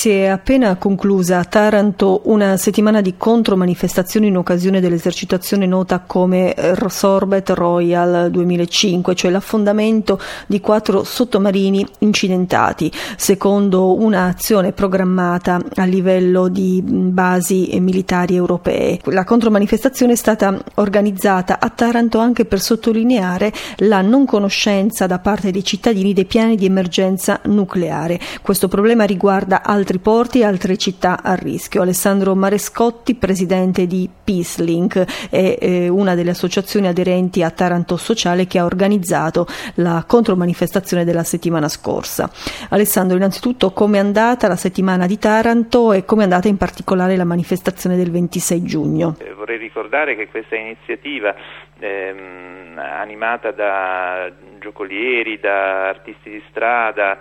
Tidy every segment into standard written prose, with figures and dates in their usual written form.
Si è appena conclusa a Taranto una settimana di contromanifestazioni in occasione dell'esercitazione nota come Sorbet Royal 2005, cioè l'affondamento di 4 sottomarini incidentati, secondo un'azione programmata a livello di basi militari europee. La contromanifestazione è stata organizzata a Taranto anche per sottolineare la non conoscenza da parte dei cittadini dei piani di emergenza nucleare. Questo problema riguarda altri porti e altre città a rischio. Alessandro Marescotti, presidente di PeaceLink, è una delle associazioni aderenti a Taranto Sociale che ha organizzato la contromanifestazione della settimana scorsa. Alessandro, innanzitutto come è andata la settimana di Taranto e come è andata in particolare la manifestazione del 26 giugno? Vorrei ricordare che questa iniziativa animata da giocolieri, da artisti di strada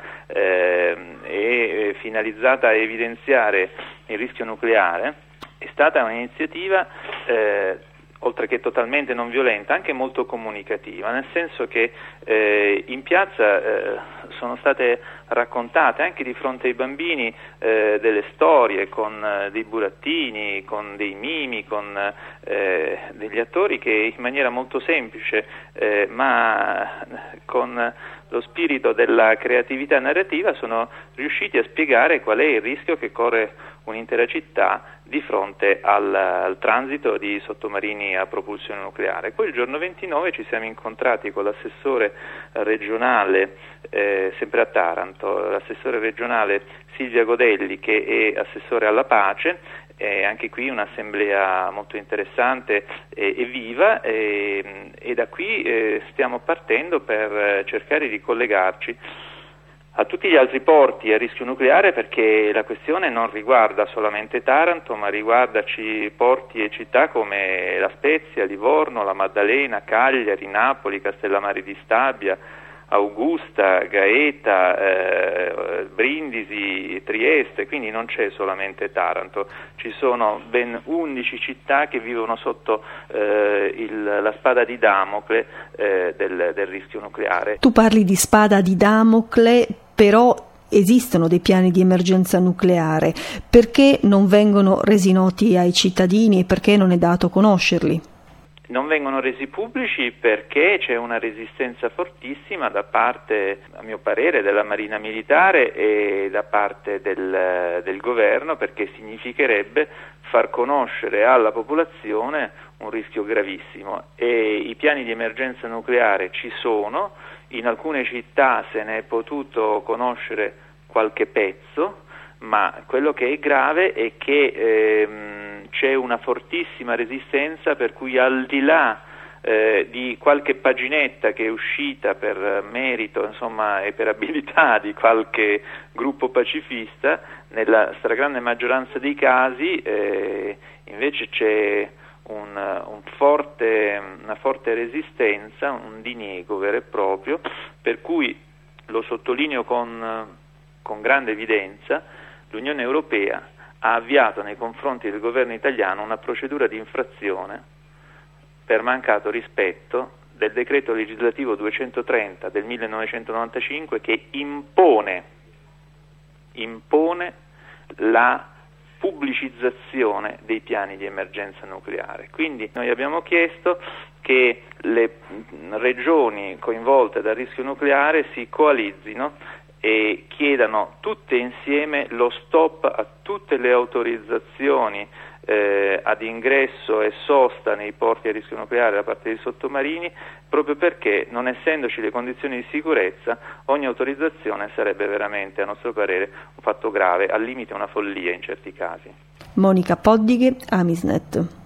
e finalizzata a evidenziare il rischio nucleare, è stata un'iniziativa oltre che totalmente non violenta, anche molto comunicativa, nel senso che in piazza sono state raccontate anche di fronte ai bambini delle storie con dei burattini, con dei mimi, con degli attori che in maniera molto semplice ma con lo spirito della creatività narrativa sono riusciti a spiegare qual è il rischio che corre un'intera città di fronte al transito di sottomarini a propulsione nucleare. Poi il giorno 29 ci siamo incontrati con l'assessore regionale, sempre a Taranto, l'assessore regionale Silvia Godelli, che è assessore alla pace. Anche qui un'assemblea molto interessante e viva e da qui stiamo partendo per cercare di collegarci a tutti gli altri porti a rischio nucleare, perché la questione non riguarda solamente Taranto, ma riguarda porti e città come La Spezia, Livorno, La Maddalena, Cagliari, Napoli, Castellammare di Stabia, Augusta, Gaeta, Brindisi, Trieste, quindi non c'è solamente Taranto, ci sono ben 11 città che vivono sotto la spada di Damocle del rischio nucleare. Tu parli di spada di Damocle, però esistono dei piani di emergenza nucleare, perché non vengono resi noti ai cittadini e perché non è dato conoscerli? Non vengono resi pubblici perché c'è una resistenza fortissima da parte, a mio parere, della Marina Militare e da parte del governo, perché significherebbe far conoscere alla popolazione un rischio gravissimo. E i piani di emergenza nucleare ci sono, in alcune città se ne è potuto conoscere qualche pezzo, ma quello che è grave è che c'è una fortissima resistenza, per cui al di là di qualche paginetta che è uscita per merito, insomma, e per abilità di qualche gruppo pacifista, nella stragrande maggioranza dei casi invece c'è una forte resistenza, un diniego vero e proprio, per cui lo sottolineo con grande evidenza. L'Unione Europea ha avviato nei confronti del governo italiano una procedura di infrazione per mancato rispetto del decreto legislativo 230 del 1995 che impone la pubblicizzazione dei piani di emergenza nucleare. Quindi noi abbiamo chiesto che le regioni coinvolte dal rischio nucleare si coalizzino e chiedano tutte insieme lo stop a tutte le autorizzazioni ad ingresso e sosta nei porti a rischio nucleare da parte dei sottomarini, proprio perché, non essendoci le condizioni di sicurezza, ogni autorizzazione sarebbe veramente, a nostro parere, un fatto grave, al limite una follia in certi casi. Monica Poddighe, Amisnet.